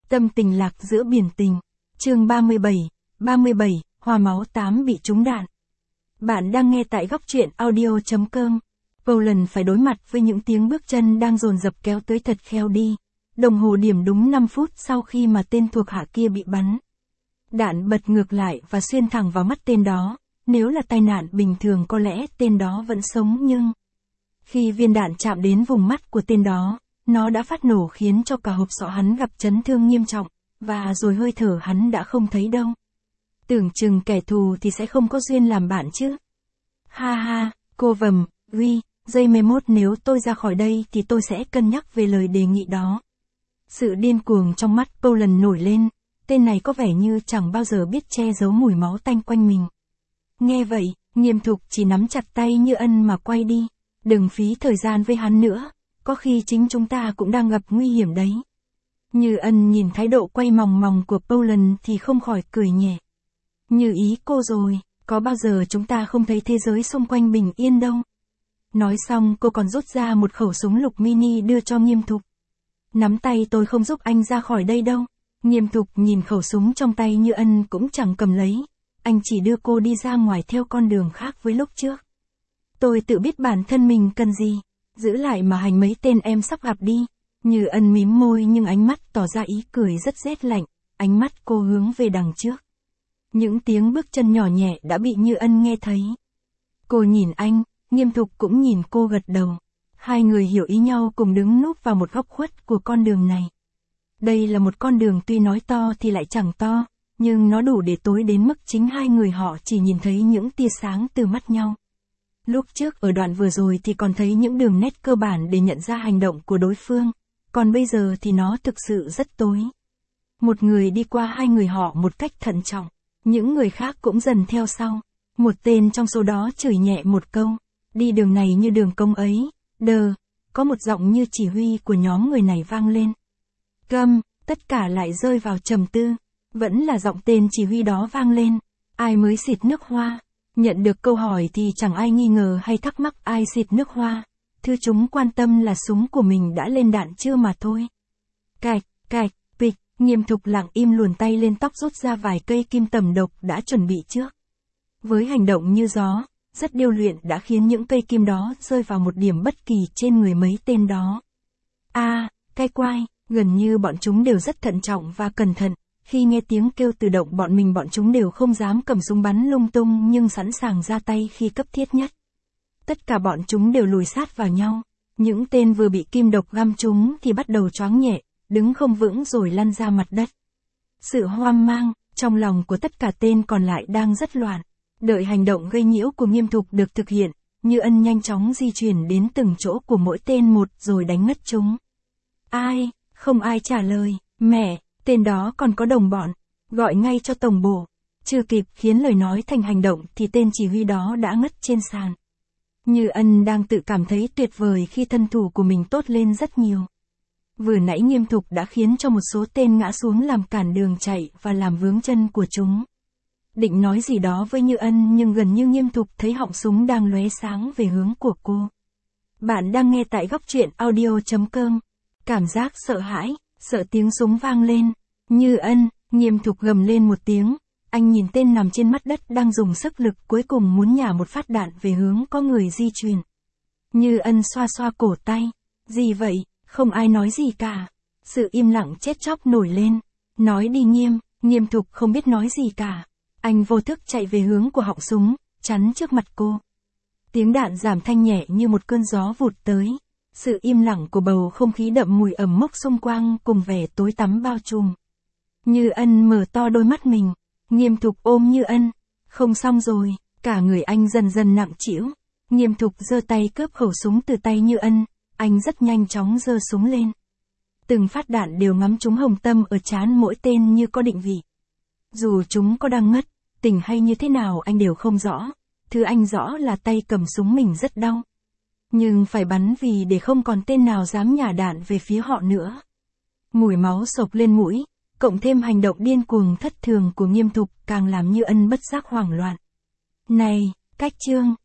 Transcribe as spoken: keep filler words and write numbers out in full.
Tâm tình lạc giữa biển tình. Chương ba mươi bảy, ba mươi bảy, Hoa máu tám bị trúng đạn. Bạn đang nghe tại góc truyện audio chấm com. Poland phải đối mặt với những tiếng bước chân đang dồn dập kéo tới thật khéo đi. Đồng hồ điểm đúng năm phút sau khi mà tên thuộc hạ kia bị bắn. Đạn bật ngược lại và xuyên thẳng vào mắt tên đó. Nếu là tai nạn bình thường có lẽ tên đó vẫn sống nhưng... Khi viên đạn chạm đến vùng mắt của tên đó, nó đã phát nổ khiến cho cả hộp sọ hắn gặp chấn thương nghiêm trọng, và rồi hơi thở hắn đã không thấy đâu. Tưởng chừng kẻ thù thì sẽ không có duyên làm bạn chứ. Ha ha, cô vầm, uy, giây mười mốt nếu tôi ra khỏi đây thì tôi sẽ cân nhắc về lời đề nghị đó. Sự điên cuồng trong mắt Poland nổi lên, tên này có vẻ như chẳng bao giờ biết che giấu mùi máu tanh quanh mình. Nghe vậy, Nghiêm Thục chỉ nắm chặt tay Như Ân mà quay đi. Đừng phí thời gian với hắn nữa, có khi chính chúng ta cũng đang gặp nguy hiểm đấy. Như Ân nhìn thái độ quay mòng mòng của Poland thì không khỏi cười nhẹ. Như ý cô rồi, có bao giờ chúng ta không thấy thế giới xung quanh bình yên đâu. Nói xong cô còn rút ra một khẩu súng lục mini đưa cho Nghiêm Thục. Nắm tay tôi không giúp anh ra khỏi đây đâu. Nghiêm Thục nhìn khẩu súng trong tay Như Ân cũng chẳng cầm lấy. Anh chỉ đưa cô đi ra ngoài theo con đường khác với lúc trước. Tôi tự biết bản thân mình cần gì, giữ lại mà hành mấy tên em sắp gặp đi. Như Ân mím môi nhưng ánh mắt tỏ ra ý cười rất rét lạnh, ánh mắt cô hướng về đằng trước. Những tiếng bước chân nhỏ nhẹ đã bị Như Ân nghe thấy. Cô nhìn anh, Nghiêm Thục cũng nhìn cô gật đầu. Hai người hiểu ý nhau cùng đứng núp vào một góc khuất của con đường này. Đây là một con đường tuy nói to thì lại chẳng to, nhưng nó đủ để tối đến mức chính hai người họ chỉ nhìn thấy những tia sáng từ mắt nhau. Lúc trước ở đoạn vừa rồi thì còn thấy những đường nét cơ bản để nhận ra hành động của đối phương, còn bây giờ thì nó thực sự rất tối. Một người đi qua hai người họ một cách thận trọng, những người khác cũng dần theo sau. Một tên trong số đó chửi nhẹ một câu, đi đường này như đường công ấy, đờ, có một giọng như chỉ huy của nhóm người này vang lên. Câm, tất cả lại rơi vào trầm tư, vẫn là giọng tên chỉ huy đó vang lên, ai mới xịt nước hoa. Nhận được câu hỏi thì chẳng ai nghi ngờ hay thắc mắc ai xịt nước hoa. Thứ chúng quan tâm là súng của mình đã lên đạn chưa mà thôi. Cạch, cạch, pịch, Nghiêm Thục lặng im luồn tay lên tóc rút ra vài cây kim tầm độc đã chuẩn bị trước. Với hành động như gió, rất điêu luyện đã khiến những cây kim đó rơi vào một điểm bất kỳ trên người mấy tên đó. A, à, cái quai, gần như bọn chúng đều rất thận trọng và cẩn thận. Khi nghe tiếng kêu tự động bọn mình bọn chúng đều không dám cầm súng bắn lung tung nhưng sẵn sàng ra tay khi cấp thiết nhất. Tất cả bọn chúng đều lùi sát vào nhau. Những tên vừa bị kim độc găm chúng thì bắt đầu choáng nhẹ, đứng không vững rồi lăn ra mặt đất. Sự hoang mang trong lòng của tất cả tên còn lại đang rất loạn. Đợi hành động gây nhiễu của Nghiêm Thục được thực hiện, Như Ân nhanh chóng di chuyển đến từng chỗ của mỗi tên một rồi đánh ngất chúng. Ai? Không ai trả lời. Mẹ! Tên đó còn có đồng bọn, gọi ngay cho tổng bộ. Chưa kịp khiến lời nói thành hành động thì tên chỉ huy đó đã ngất trên sàn. Như Ân đang tự cảm thấy tuyệt vời khi thân thủ của mình tốt lên rất nhiều. Vừa nãy Nghiêm Thục đã khiến cho một số tên ngã xuống làm cản đường chạy và làm vướng chân của chúng. Định nói gì đó với Như Ân nhưng gần như Nghiêm Thục thấy họng súng đang lóe sáng về hướng của cô. Bạn đang nghe tại góc truyện audio chấm com. Cảm giác sợ hãi, sợ tiếng súng vang lên. Như Ân, Nghiêm Thục gầm lên một tiếng, anh nhìn tên nằm trên mặt đất đang dùng sức lực cuối cùng muốn nhả một phát đạn về hướng có người di chuyển. Như Ân xoa xoa cổ tay, gì vậy, không ai nói gì cả. Sự im lặng chết chóc nổi lên, nói đi Nghiêm, Nghiêm Thục không biết nói gì cả. Anh vô thức chạy về hướng của họng súng, chắn trước mặt cô. Tiếng đạn giảm thanh nhẹ như một cơn gió vụt tới. Sự im lặng của bầu không khí đậm mùi ẩm mốc xung quanh cùng vẻ tối tăm bao trùm. Như Ân mở to đôi mắt mình, Nghiêm Thục ôm Như Ân, không xong rồi, cả người anh dần dần nặng trĩu. Nghiêm Thục giơ tay cướp khẩu súng từ tay Như Ân, anh rất nhanh chóng giơ súng lên. Từng phát đạn đều ngắm trúng hồng tâm ở trán mỗi tên như có định vị. Dù chúng có đang ngất, tỉnh hay như thế nào anh đều không rõ, thứ anh rõ là tay cầm súng mình rất đau. Nhưng phải bắn vì để không còn tên nào dám nhả đạn về phía họ nữa. Mùi máu sộc lên mũi, cộng thêm hành động điên cuồng thất thường của Nghiêm Thục càng làm Như Ân bất giác hoảng loạn. Này, Cách Trương,